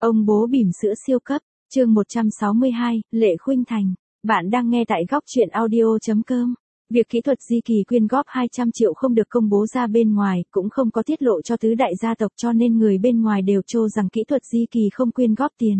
Ông bố bỉm sữa siêu cấp, chương 162, Lệ Khuynh Thành. Bạn đang nghe tại góc truyện audio.com. Việc kỹ thuật Di Kỳ quyên góp 200 triệu không được công bố ra bên ngoài, cũng không có tiết lộ cho tứ đại gia tộc, cho nên người bên ngoài đều trô rằng kỹ thuật Di Kỳ không quyên góp tiền.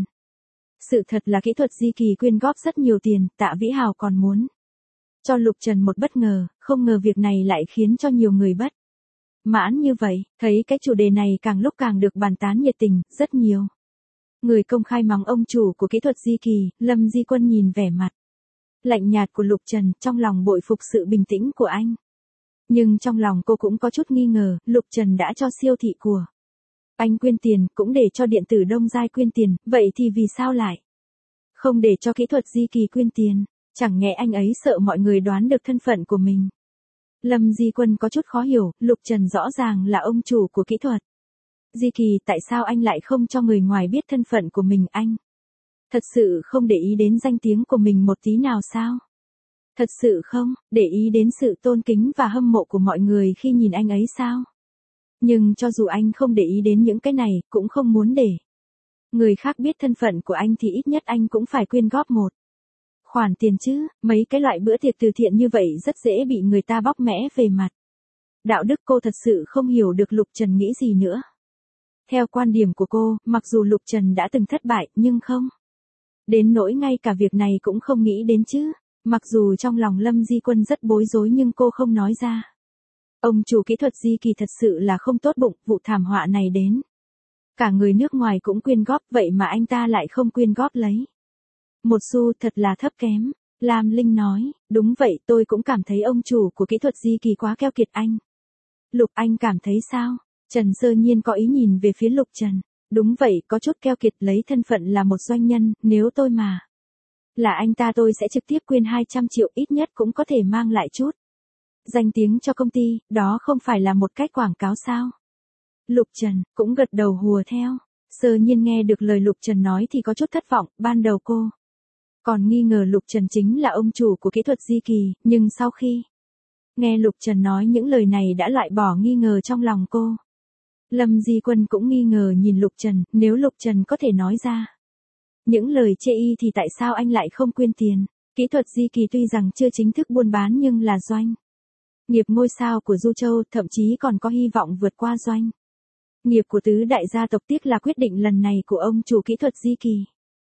Sự thật là kỹ thuật Di Kỳ quyên góp rất nhiều tiền, Tạ Vĩ Hào còn muốn cho Lục Trần một bất ngờ, không ngờ việc này lại khiến cho nhiều người bất mãn như vậy. Thấy cái chủ đề này càng lúc càng được bàn tán nhiệt tình, rất nhiều người công khai mắng ông chủ của kỹ thuật Di Kỳ. Lâm Di Quân nhìn vẻ mặt lạnh nhạt của Lục Trần, trong lòng bội phục sự bình tĩnh của anh. Nhưng trong lòng cô cũng có chút nghi ngờ, Lục Trần đã cho siêu thị của anh quyên tiền, cũng để cho điện tử Đông Giai quyên tiền, vậy thì vì sao lại không để cho kỹ thuật Di Kỳ quyên tiền? Chẳng nhẽ anh ấy sợ mọi người đoán được thân phận của mình? Lâm Di Quân có chút khó hiểu, Lục Trần rõ ràng là ông chủ của kỹ thuật Di Kỳ, tại sao anh lại không cho người ngoài biết thân phận của mình? Anh thật sự không để ý đến danh tiếng của mình một tí nào sao? Thật sự không để ý đến sự tôn kính và hâm mộ của mọi người khi nhìn anh ấy sao? Nhưng cho dù anh không để ý đến những cái này, cũng không muốn để người khác biết thân phận của anh, thì ít nhất anh cũng phải quyên góp một khoản tiền chứ. Mấy cái loại bữa tiệc từ thiện như vậy rất dễ bị người ta bóc mẽ về mặt đạo đức. Cô thật sự không hiểu được Lục Trần nghĩ gì nữa. Theo quan điểm của cô, mặc dù Lục Trần đã từng thất bại, nhưng không đến nỗi ngay cả việc này cũng không nghĩ đến chứ. Mặc dù trong lòng Lâm Di Quân rất bối rối nhưng cô không nói ra. Ông chủ kỹ thuật Di Kỳ thật sự là không tốt bụng, vụ thảm họa này đến cả người nước ngoài cũng quyên góp, vậy mà anh ta lại không quyên góp lấy một xu, thật là thấp kém. Lam Linh nói, đúng vậy, tôi cũng cảm thấy ông chủ của kỹ thuật Di Kỳ quá keo kiệt. Anh Lục, anh cảm thấy sao? Trần Sơ Nhiên có ý nhìn về phía Lục Trần. Đúng vậy, có chút keo kiệt, lấy thân phận là một doanh nhân, nếu tôi mà là anh ta tôi sẽ trực tiếp quyên 200 triệu, ít nhất cũng có thể mang lại chút danh tiếng cho công ty, đó không phải là một cách quảng cáo sao? Lục Trần cũng gật đầu hùa theo. Sơ Nhiên nghe được lời Lục Trần nói thì có chút thất vọng, ban đầu cô còn nghi ngờ Lục Trần chính là ông chủ của kỹ thuật Di Kỳ, nhưng sau khi nghe Lục Trần nói những lời này đã loại bỏ nghi ngờ trong lòng cô. Lâm Di Quân cũng nghi ngờ nhìn Lục Trần, nếu Lục Trần có thể nói ra những lời chê y thì tại sao anh lại không quyên tiền? Kỹ thuật Di Kỳ tuy rằng chưa chính thức buôn bán nhưng là doanh nghiệp ngôi sao của Du Châu, thậm chí còn có hy vọng vượt qua doanh nghiệp của tứ đại gia tộc. Tiếc là quyết định lần này của ông chủ kỹ thuật Di Kỳ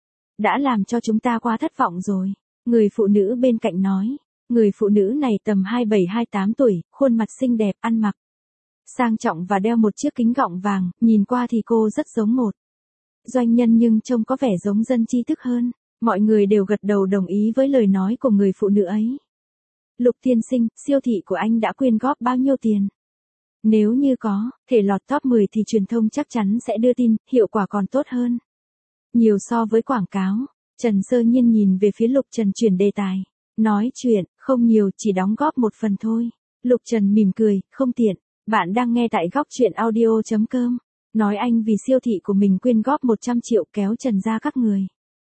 đã làm cho chúng ta quá thất vọng rồi. Người phụ nữ bên cạnh nói. Người phụ nữ này tầm 27-28 tuổi, khuôn mặt xinh đẹp, ăn mặc sang trọng và đeo một chiếc kính gọng vàng, nhìn qua thì cô rất giống một doanh nhân nhưng trông có vẻ giống dân tri thức hơn. Mọi người đều gật đầu đồng ý với lời nói của người phụ nữ ấy. Lục tiên sinh, siêu thị của anh đã quyên góp bao nhiêu tiền? Nếu như có thể lọt top 10 thì truyền thông chắc chắn sẽ đưa tin, hiệu quả còn tốt hơn nhiều so với quảng cáo. Trần Sơ Nhiên nhìn về phía Lục Trần chuyển đề tài. Nói chuyện, không nhiều, chỉ đóng góp một phần thôi. Lục Trần mỉm cười, không tiện. Bạn đang nghe tại góc truyện audio.com. Nói anh vì siêu thị của mình quyên góp 100 triệu kéo Trần ra các người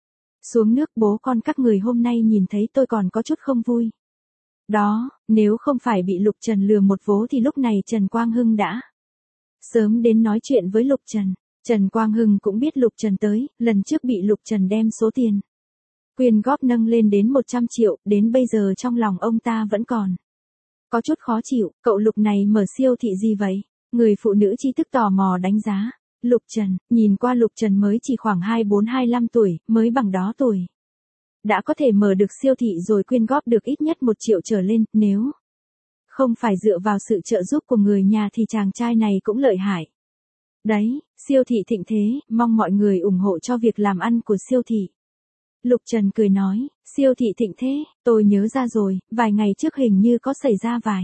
xuống nước. Bố con các người hôm nay nhìn thấy tôi còn có chút không vui. Đó, nếu không phải bị Lục Trần lừa một vố thì lúc này Trần Quang Hưng đã sớm đến nói chuyện với Lục Trần. Trần Quang Hưng cũng biết Lục Trần tới, lần trước bị Lục Trần đem số tiền quyên góp nâng lên đến 100 triệu, đến bây giờ trong lòng ông ta vẫn còn có chút khó chịu. Cậu Lục này mở siêu thị gì vậy? Người phụ nữ tri thức tò mò đánh giá. Lục Trần, nhìn qua Lục Trần mới chỉ khoảng 24-25 tuổi, mới bằng đó tuổi đã có thể mở được siêu thị rồi quyên góp được ít nhất 1 triệu trở lên, nếu không phải dựa vào sự trợ giúp của người nhà thì chàng trai này cũng lợi hại. Đấy, siêu thị thịnh thế, mong mọi người ủng hộ cho việc làm ăn của siêu thị. Lục Trần cười nói, siêu thị thịnh thế, tôi nhớ ra rồi, vài ngày trước hình như có xảy ra vài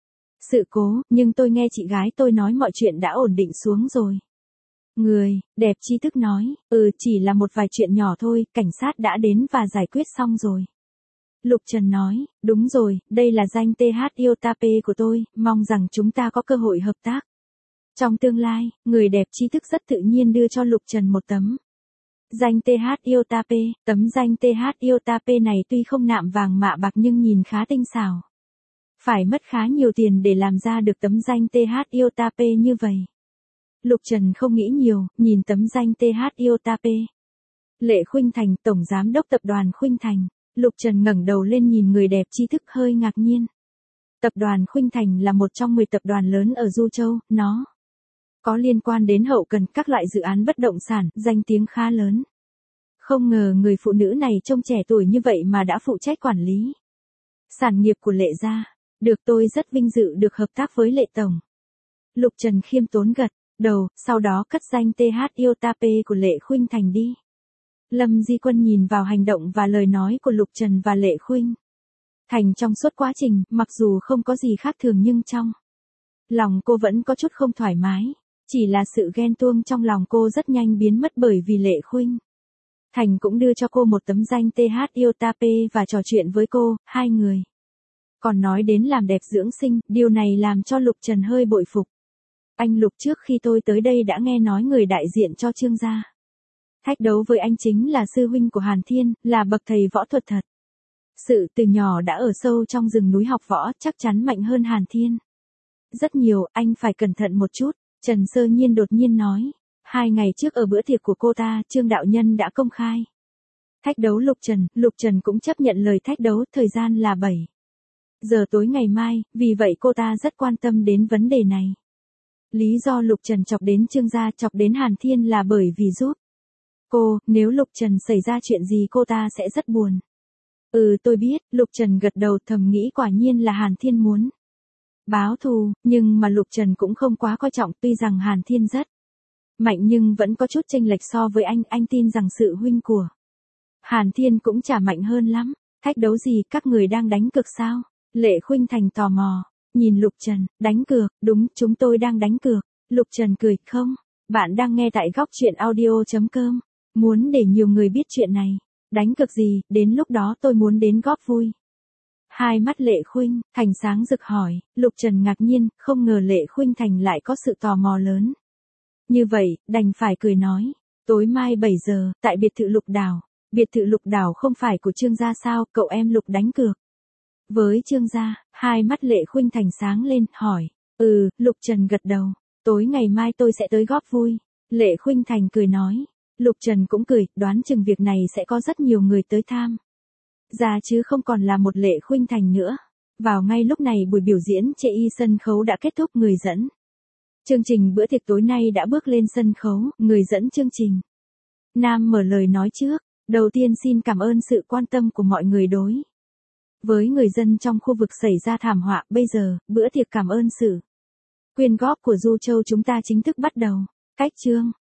sự cố, nhưng tôi nghe chị gái tôi nói mọi chuyện đã ổn định xuống rồi. Người đẹp tri thức nói, chỉ là một vài chuyện nhỏ thôi, cảnh sát đã đến và giải quyết xong rồi. Lục Trần nói, đúng rồi, đây là danh TH Iotap của tôi, mong rằng chúng ta có cơ hội hợp tác trong tương lai. Người đẹp tri thức rất tự nhiên đưa cho Lục Trần một tấm danh TH Iotap. Tấm danh TH Iotap này tuy không nạm vàng mạ bạc nhưng nhìn khá tinh xảo. Phải mất khá nhiều tiền để làm ra được tấm danh TH Iotap như vậy. Lục Trần không nghĩ nhiều, nhìn tấm danh TH Iotap. Lệ Khuynh Thành, Tổng Giám đốc Tập đoàn Khuynh Thành. Lục Trần ngẩng đầu lên nhìn người đẹp tri thức hơi ngạc nhiên. Tập đoàn Khuynh Thành là một trong 10 tập đoàn lớn ở Du Châu, nó có liên quan đến hậu cần các loại dự án bất động sản, danh tiếng khá lớn. Không ngờ người phụ nữ này trông trẻ tuổi như vậy mà đã phụ trách quản lý sản nghiệp của Lệ gia. Được, tôi rất vinh dự được hợp tác với Lệ Tổng. Lục Trần khiêm tốn gật đầu, sau đó cất danh TH Iotap của Lệ Khuynh Thành đi. Lâm Di Quân nhìn vào hành động và lời nói của Lục Trần và Lệ Khuynh Thành trong suốt quá trình, mặc dù không có gì khác thường nhưng trong lòng cô vẫn có chút không thoải mái. Chỉ là sự ghen tuông trong lòng cô rất nhanh biến mất bởi vì Lệ Khuynh Thành cũng đưa cho cô một tấm danh TH Iotap và trò chuyện với cô, hai người còn nói đến làm đẹp dưỡng sinh, điều này làm cho Lục Trần hơi bội phục. Anh Lục, trước khi tôi tới đây đã nghe nói người đại diện cho Trương gia thách đấu với anh chính là sư huynh của Hàn Thiên, là bậc thầy võ thuật thật. Sự từ nhỏ đã ở sâu trong rừng núi học võ, chắc chắn mạnh hơn Hàn Thiên rất nhiều, anh phải cẩn thận một chút. Trần Sơ Nhiên đột nhiên nói. 2 ngày trước ở bữa tiệc của cô ta, Trương đạo nhân đã công khai thách đấu Lục Trần cũng chấp nhận lời thách đấu, thời gian là 7 giờ tối ngày mai, vì vậy cô ta rất quan tâm đến vấn đề này. Lý do Lục Trần chọc đến Trương gia, chọc đến Hàn Thiên là bởi vì giúp cô, nếu Lục Trần xảy ra chuyện gì cô ta sẽ rất buồn. Tôi biết, Lục Trần gật đầu, thầm nghĩ quả nhiên là Hàn Thiên muốn báo thù, nhưng mà Lục Trần cũng không quá coi trọng, tuy rằng Hàn Thiên rất mạnh nhưng vẫn có chút chênh lệch so với anh tin rằng sự huynh của Hàn Thiên cũng chả mạnh hơn lắm. Thách đấu gì, các người đang đánh cược sao? Lệ Khuynh Thành tò mò, nhìn Lục Trần, đánh cược, đúng, chúng tôi đang đánh cược. Lục Trần cười, không, bạn đang nghe tại góc chuyện audio.com, muốn để nhiều người biết chuyện này. Đánh cược gì, đến lúc đó tôi muốn đến góp vui. Hai mắt Lệ Khuynh Thành sáng rực hỏi, Lục Trần ngạc nhiên, không ngờ Lệ Khuynh Thành lại có sự tò mò lớn. Như vậy, đành phải cười nói, tối mai 7 giờ, tại biệt thự Lục Đảo. Biệt thự Lục Đảo không phải của Trương gia sao, cậu em Lục đánh cược với Trương gia? Hai mắt Lệ Khuynh Thành sáng lên, hỏi. Lục Trần gật đầu, tối ngày mai tôi sẽ tới góp vui. Lệ Khuynh Thành cười nói. Lục Trần cũng cười, đoán chừng việc này sẽ có rất nhiều người tới tham gia chứ không còn là một Lệ Khuynh Thành nữa. Vào ngay lúc này buổi biểu diễn chê y sân khấu đã kết thúc, người dẫn chương trình bữa tiệc tối nay đã bước lên sân khấu, người dẫn chương trình Nam mở lời nói trước. Đầu tiên xin cảm ơn sự quan tâm của mọi người đối với người dân trong khu vực xảy ra thảm họa. Bây giờ, bữa tiệc cảm ơn sự quyên góp của Du Châu chúng ta chính thức bắt đầu. Cách chương